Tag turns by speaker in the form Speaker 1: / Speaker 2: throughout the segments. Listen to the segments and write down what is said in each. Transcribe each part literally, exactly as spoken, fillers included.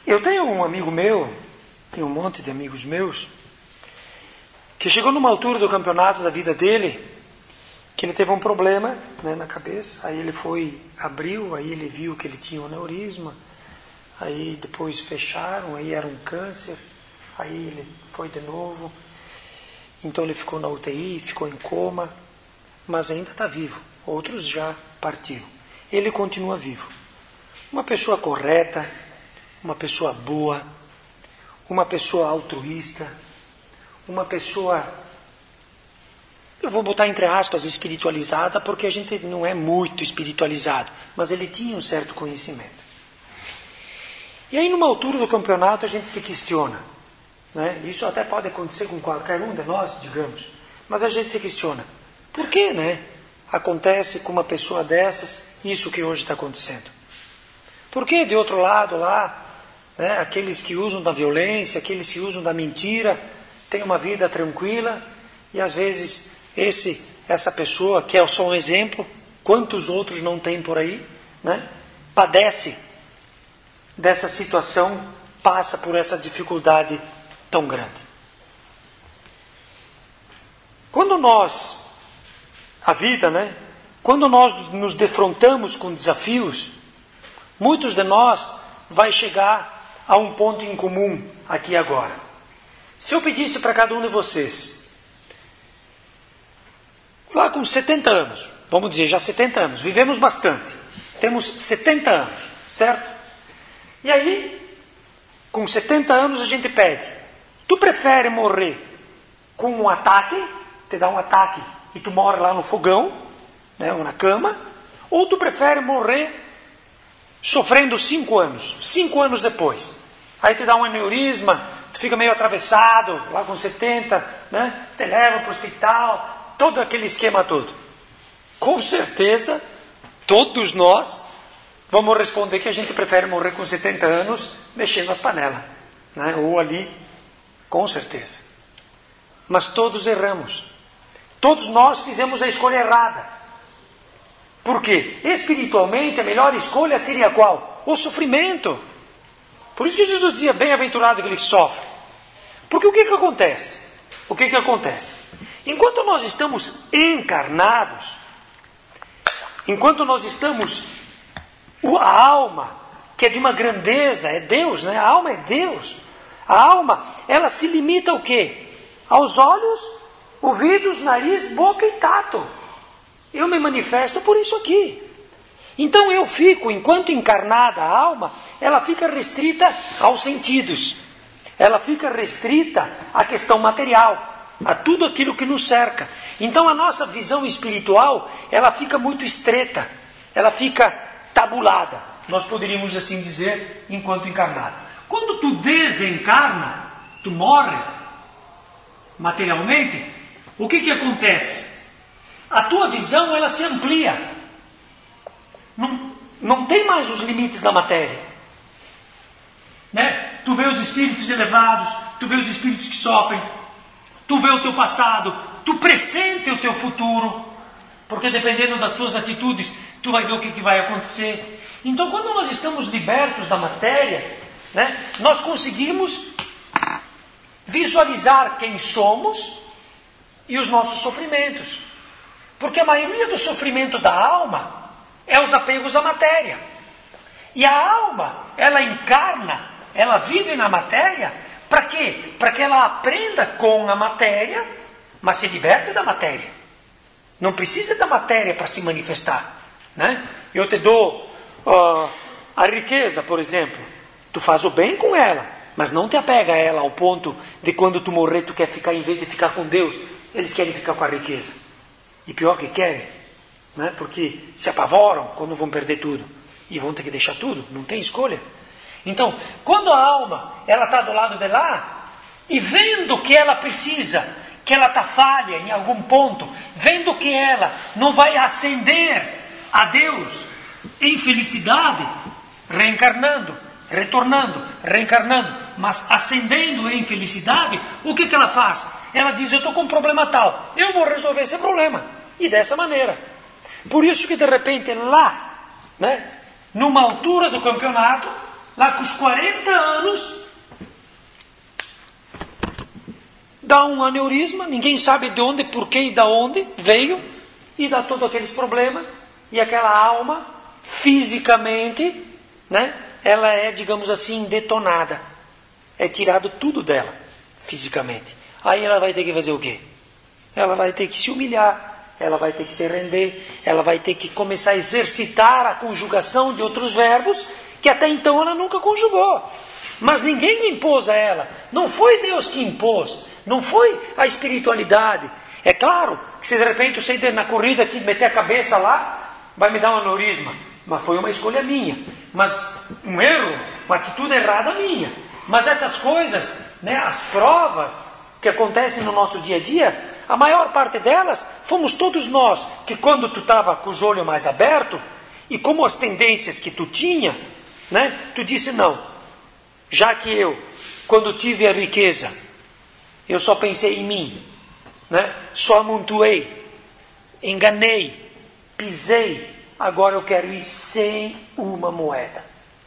Speaker 1: Eu tenho um amigo meu, tenho um monte de amigos meus, que chegou numa altura do campeonato da vida dele, que ele teve um problema, né, na cabeça, aí ele foi, abriu, aí ele viu que ele tinha um aneurisma, aí depois fecharam, aí era um câncer, aí ele foi de novo, então ele ficou na U T I, ficou em coma, mas ainda está vivo, outros já partiram. Ele continua vivo. Uma pessoa correta, uma pessoa boa, uma pessoa altruísta, uma pessoa, eu vou botar entre aspas, espiritualizada, porque a gente não é muito espiritualizado, mas ele tinha um certo conhecimento. E aí, numa altura do campeonato, a gente se questiona, né? Isso até pode acontecer com qualquer um de nós, digamos, mas a gente se questiona, por que, né, acontece com uma pessoa dessas isso que hoje está acontecendo? Por que, de outro lado, lá, né, aqueles que usam da violência, aqueles que usam da mentira, têm uma vida tranquila, e às vezes esse, essa pessoa, que é só um exemplo, quantos outros não tem por aí, né, padece dessa situação, passa por essa dificuldade tão grande. Quando nós, a vida, né, quando nós nos defrontamos com desafios, muitos de nós vai chegar a um ponto em comum aqui agora. Se eu pedisse para cada um de vocês, lá com setenta anos, vamos dizer, já setenta anos, vivemos bastante, temos setenta anos, certo? E aí, com setenta anos a gente pede, tu prefere morrer com um ataque, te dá um ataque e tu morre lá no fogão, né, ou na cama, ou tu prefere morrer sofrendo cinco anos, cinco anos depois, aí te dá um aneurisma, tu fica meio atravessado, lá com setenta, né, te leva para o hospital, todo aquele esquema todo. Com certeza, todos nós vamos responder que a gente prefere morrer com setenta anos mexendo as panelas, né? Ou ali, com certeza. Mas todos erramos. Todos nós fizemos a escolha errada. Por quê? Espiritualmente, a melhor escolha seria qual? O sofrimento. Por isso que Jesus dizia, bem-aventurado aquele que sofre. Porque o que que acontece? O que que acontece? Enquanto nós estamos encarnados, enquanto nós estamos... A alma, que é de uma grandeza, é Deus, né? A alma é Deus. A alma, ela se limita ao quê? Aos olhos, ouvidos, nariz, boca e tato. Eu me manifesto por isso aqui. Então eu fico, enquanto encarnada a alma, ela fica restrita aos sentidos. Ela fica restrita à questão material, a tudo aquilo que nos cerca. Então a nossa visão espiritual, ela fica muito estreita. Ela fica tabulada, nós poderíamos assim dizer, enquanto encarnado. Quando tu desencarna, tu morre materialmente, o que que acontece? A tua visão, ela se amplia. Não, não tem mais os limites da matéria. Né? Tu vê os espíritos elevados, tu vê os espíritos que sofrem, tu vê o teu passado, tu pressente o teu futuro, porque dependendo das tuas atitudes, tu vai ver o que, que vai acontecer. Então, quando nós estamos libertos da matéria, né, nós conseguimos visualizar quem somos e os nossos sofrimentos. Porque a maioria do sofrimento da alma é os apegos à matéria. E a alma, ela encarna, ela vive na matéria, para quê? Para que ela aprenda com a matéria, mas se liberte da matéria. Não precisa da matéria para se manifestar. Né? Eu te dou uh, a riqueza, por exemplo. Tu faz o bem com ela, mas não te apega a ela ao ponto de quando tu morrer, tu quer ficar, em vez de ficar com Deus, eles querem ficar com a riqueza. E pior que querem, né? Porque se apavoram quando vão perder tudo. E vão ter que deixar tudo, não tem escolha. Então, quando a alma ela está do lado de lá, e vendo que ela precisa, que ela está falha em algum ponto, vendo que ela não vai ascender a Deus em felicidade, reencarnando, retornando, reencarnando, mas ascendendo em felicidade, o que, que ela faz? Ela diz, eu estou com um problema tal, eu vou resolver esse problema. E dessa maneira. Por isso que de repente lá, né, numa altura do campeonato, lá com os quarenta anos, dá um aneurisma, ninguém sabe de onde, por que e de onde veio, e dá todos aqueles problemas, e aquela alma, fisicamente, né, ela é, digamos assim, detonada. É tirado tudo dela, fisicamente. Aí ela vai ter que fazer o quê? Ela vai ter que se humilhar, ela vai ter que se render, ela vai ter que começar a exercitar a conjugação de outros verbos, que até então ela nunca conjugou. Mas ninguém impôs a ela. Não foi Deus que impôs. Não foi a espiritualidade. É claro que se de repente você na corrida aqui meter a cabeça lá, vai me dar um aneurisma. Mas foi uma escolha minha. Mas um erro, uma atitude errada minha. Mas essas coisas, né, as provas que acontecem no nosso dia a dia, a maior parte delas fomos todos nós, que quando tu estava com os olhos mais abertos, e como as tendências que tu tinha, né, tu disse não, já que eu, quando tive a riqueza, eu só pensei em mim, né, só amontoei, enganei, pisei, agora eu quero ir sem uma moeda,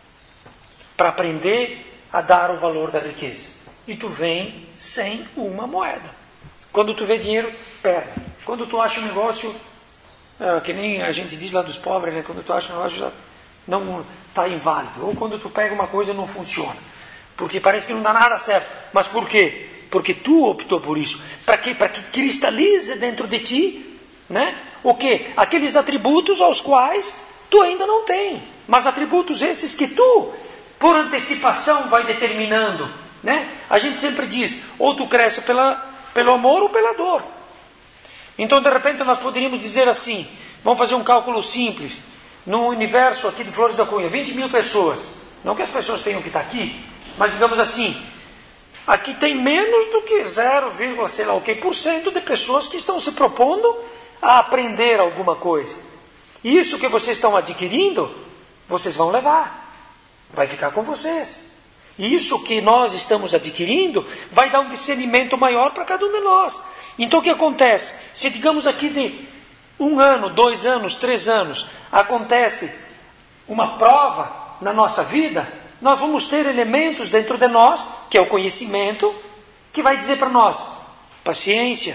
Speaker 1: para aprender a dar o valor da riqueza. E tu vem sem uma moeda. Quando tu vê dinheiro, perde. Quando tu acha um negócio, é, que nem a gente diz lá dos pobres, né? Quando tu acha um negócio já não está inválido. Ou quando tu pega uma coisa e não funciona. Porque parece que não dá nada certo. Mas por quê? Porque tu optou por isso. Para quê? Para que cristalize dentro de ti, né? O quê? Aqueles atributos aos quais tu ainda não tem. Mas atributos esses que tu, por antecipação, vai determinando, né? A gente sempre diz, ou tu cresce pela, pelo amor ou pela dor. Então, de repente, nós poderíamos dizer assim, vamos fazer um cálculo simples, no universo aqui de Flores da Cunha, vinte mil pessoas, não que as pessoas tenham que estar aqui, mas digamos assim, aqui tem menos do que zero, sei lá o que, por cento de pessoas que estão se propondo a aprender alguma coisa. E isso que vocês estão adquirindo, vocês vão levar. Vai ficar com vocês. E isso que nós estamos adquirindo vai dar um discernimento maior para cada um de nós. Então o que acontece? Se digamos aqui de um ano, dois anos, três anos, acontece uma prova na nossa vida, nós vamos ter elementos dentro de nós, que é o conhecimento, que vai dizer para nós, paciência,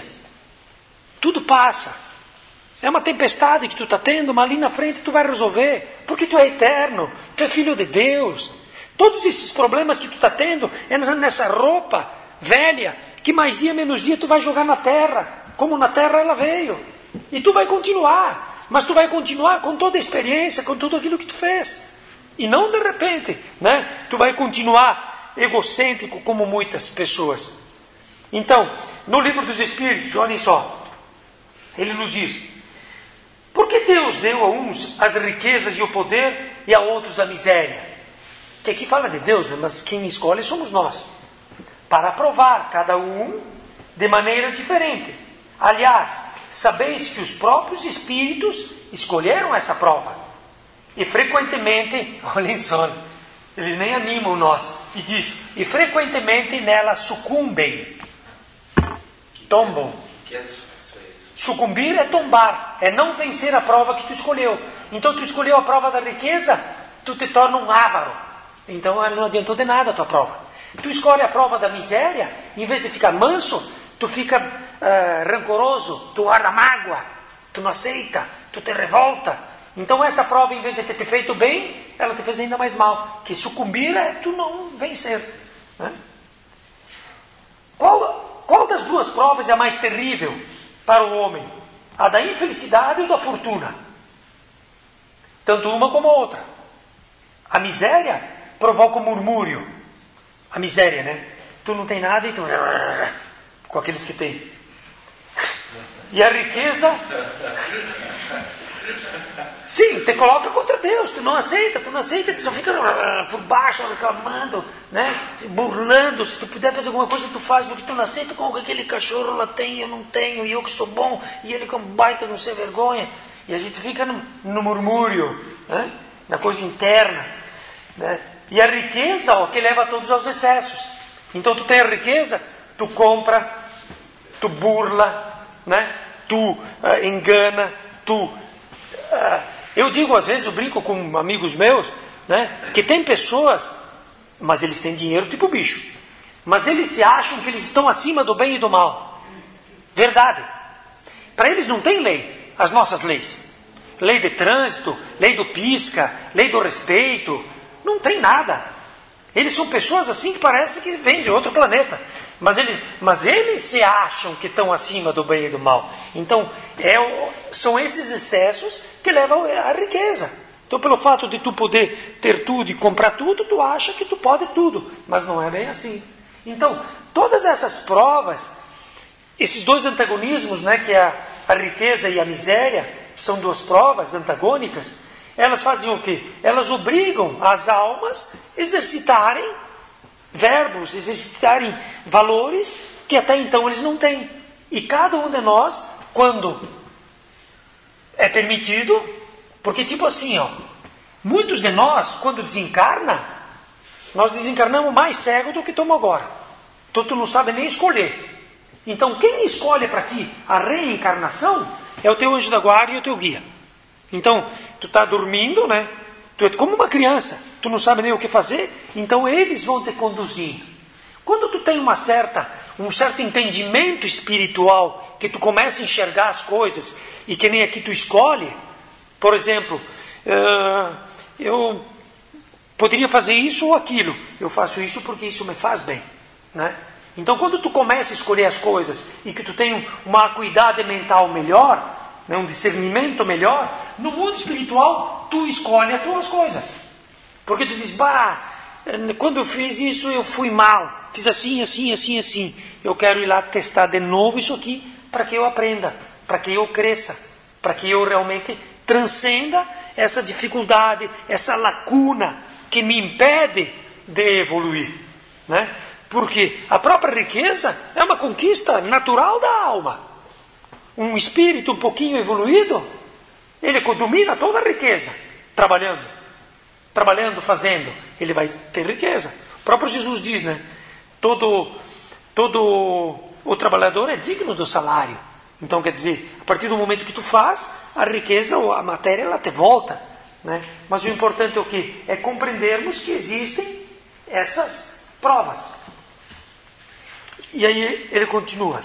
Speaker 1: tudo passa. É uma tempestade que tu está tendo, mas ali na frente tu vai resolver, porque tu é eterno, tu é filho de Deus. Todos esses problemas que tu está tendo é nessa roupa velha, que mais dia menos dia tu vai jogar na terra, como na terra ela veio. E tu vai continuar, mas tu vai continuar com toda a experiência, com tudo aquilo que tu fez. E não de repente, né? Tu vai continuar egocêntrico como muitas pessoas. Então, no livro dos Espíritos, olhem só, ele nos diz, por que Deus deu a uns as riquezas e o poder e a outros a miséria? Que aqui fala de Deus, né? Mas quem escolhe somos nós. Para provar cada um de maneira diferente. Aliás, sabeis que os próprios espíritos escolheram essa prova. E frequentemente, olhem só, eles nem animam nós. E diz, e frequentemente nela sucumbem. Tombam. Sucumbir é tombar, é não vencer a prova que tu escolheu. Então tu escolheu a prova da riqueza, tu te torna um avaro. Então não adiantou de nada a tua prova. Tu escolhe a prova da miséria, em vez de ficar manso, tu fica uh, rancoroso, tu guarda mágoa, tu não aceita, tu te revolta. Então essa prova, em vez de ter te feito bem, ela te fez ainda mais mal. Que sucumbir é tu não vencer. Né? Qual, qual das duas provas é a mais terrível para o homem? A da infelicidade ou da fortuna? Tanto uma como a outra. A miséria provoca o murmúrio. A miséria, né? Tu não tem nada e tu... com aqueles que tem. E a riqueza... sim, te coloca contra Deus. Tu não aceita, tu não aceita. Tu só fica por baixo, reclamando, né? Burlando. Se tu puder fazer alguma coisa, tu faz. Porque tu não aceita com aquele cachorro lá tem, eu não tenho. E eu que sou bom. E ele com baita não ser vergonha. E a gente fica no, no murmúrio, né? Na coisa interna, né? E a riqueza, ó, que leva a todos aos excessos. Então tu tem a riqueza, tu compra, tu burla, né? Tu uh, engana, tu... Uh, eu digo às vezes, eu brinco com amigos meus, né? Que tem pessoas Mas eles têm dinheiro tipo bicho. Mas eles se acham que eles estão acima do bem e do mal. Verdade. Para eles não tem lei, as nossas leis. Lei de trânsito, lei do pisca, lei do respeito. Não tem nada. Eles são pessoas assim que parece que vêm de outro planeta. Mas eles, mas eles se acham que estão acima do bem e do mal. Então, é, são esses excessos que levam à riqueza. Então, pelo fato de tu poder ter tudo e comprar tudo, tu acha que tu pode tudo. Mas não é bem assim. Então, todas essas provas, esses dois antagonismos, né, que é a, a riqueza e a miséria, são duas provas antagônicas, elas fazem o quê? Elas obrigam as almas a exercitarem verbos, exercitarem valores que até então eles não têm. E cada um de nós, quando é permitido, porque tipo assim, ó, muitos de nós, quando desencarna, nós desencarnamos mais cego do que estamos agora. Então tu não sabe nem escolher. Então quem escolhe para ti a reencarnação é o teu anjo da guarda e o teu guia. Então, tu está dormindo, né? Tu é como uma criança, tu não sabe nem o que fazer, então eles vão te conduzindo. Quando tu tem uma certa, um certo entendimento espiritual, que tu começa a enxergar as coisas, e que nem aqui tu escolhe, por exemplo, uh, eu poderia fazer isso ou aquilo, eu faço isso porque isso me faz bem, né? Então quando tu começa a escolher as coisas, e que tu tem uma acuidade mental melhor, um discernimento melhor, no mundo espiritual, tu escolhe as tuas coisas. Porque tu diz, bah, quando eu fiz isso eu fui mal, fiz assim, assim, assim, assim. Eu quero ir lá testar de novo isso aqui, para que eu aprenda, para que eu cresça, para que eu realmente transcenda essa dificuldade, essa lacuna que me impede de evoluir, né? Porque a própria riqueza é uma conquista natural da alma. Um espírito um pouquinho evoluído, ele domina toda a riqueza, trabalhando, trabalhando, fazendo, ele vai ter riqueza. O próprio Jesus diz, né? Todo, todo o trabalhador é digno do salário. Então, quer dizer, a partir do momento que tu faz, a riqueza ou a matéria, ela te volta, né? Mas o importante é o quê? É compreendermos que existem essas provas. E aí ele continua.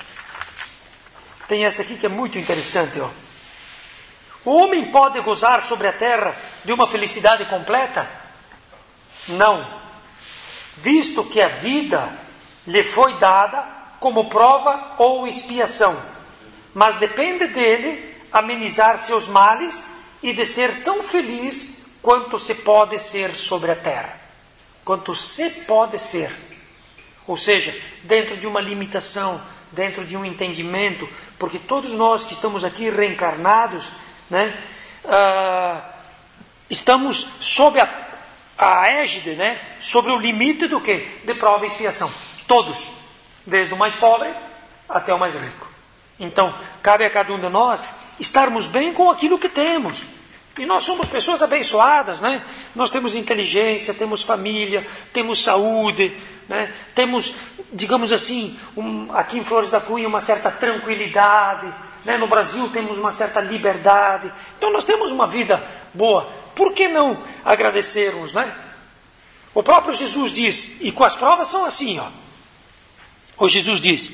Speaker 1: Tem essa aqui que é muito interessante, ó. O homem pode gozar sobre a terra de uma felicidade completa? Não. Visto que a vida lhe foi dada como prova ou expiação. Mas depende dele amenizar seus males e de ser tão feliz quanto se pode ser sobre a terra. Quanto se pode ser. Ou seja, dentro de uma limitação, dentro de um entendimento, porque todos nós que estamos aqui reencarnados, né, uh, estamos sob a, a égide, né, sobre o limite do quê? De prova e expiação. Todos, desde o mais pobre até o mais rico. Então, cabe a cada um de nós estarmos bem com aquilo que temos. E nós somos pessoas abençoadas, né? Nós temos inteligência, temos família, temos saúde, né? Temos, digamos assim, um, aqui em Flores da Cunha uma certa tranquilidade, né? No Brasil temos uma certa liberdade. Então nós temos uma vida boa. Por que não agradecermos, né? O próprio Jesus diz, e com as provas são assim, ó. O Jesus diz,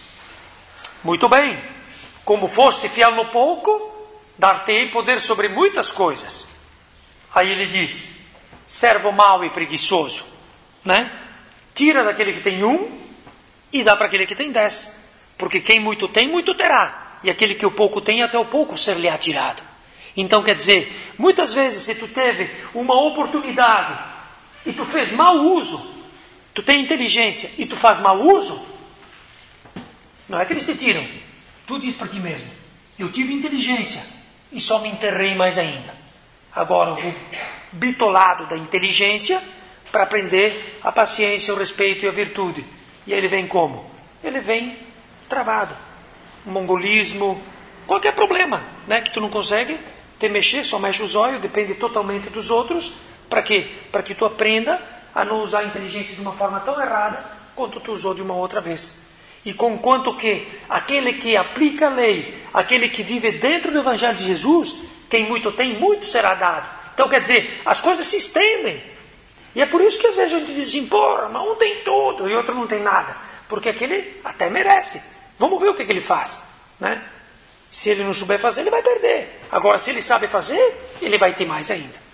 Speaker 1: muito bem, como foste fiel no pouco, dar-te-ei poder sobre muitas coisas. Aí ele diz, servo mau e preguiçoso, né? Tira daquele que tem um e dá para aquele que tem dez. Porque quem muito tem, muito terá. E aquele que o pouco tem, até o pouco ser-lhe-á tirado. Então quer dizer, muitas vezes se tu teve uma oportunidade e tu fez mau uso, tu tem inteligência e tu faz mau uso, não é que eles te tiram. Tu diz para ti mesmo, eu tive inteligência e só me enterrei mais ainda. Agora eu vou bitolado da inteligência para aprender a paciência, o respeito e a virtude. E ele vem como? Ele vem travado. Mongolismo, qualquer problema, né, que tu não consegue te mexer, só mexe os olhos, depende totalmente dos outros. Para quê? Para que tu aprenda a não usar a inteligência de uma forma tão errada quanto tu usou de uma outra vez. E conquanto que aquele que aplica a lei, aquele que vive dentro do Evangelho de Jesus, quem muito tem, muito será dado. Então quer dizer, as coisas se estendem. E é por isso que às vezes a gente diz assim, porra, mas um tem tudo e outro não tem nada. Porque aquele até merece. Vamos ver o que, que ele faz. Né? Se ele não souber fazer, ele vai perder. Agora, se ele sabe fazer, ele vai ter mais ainda.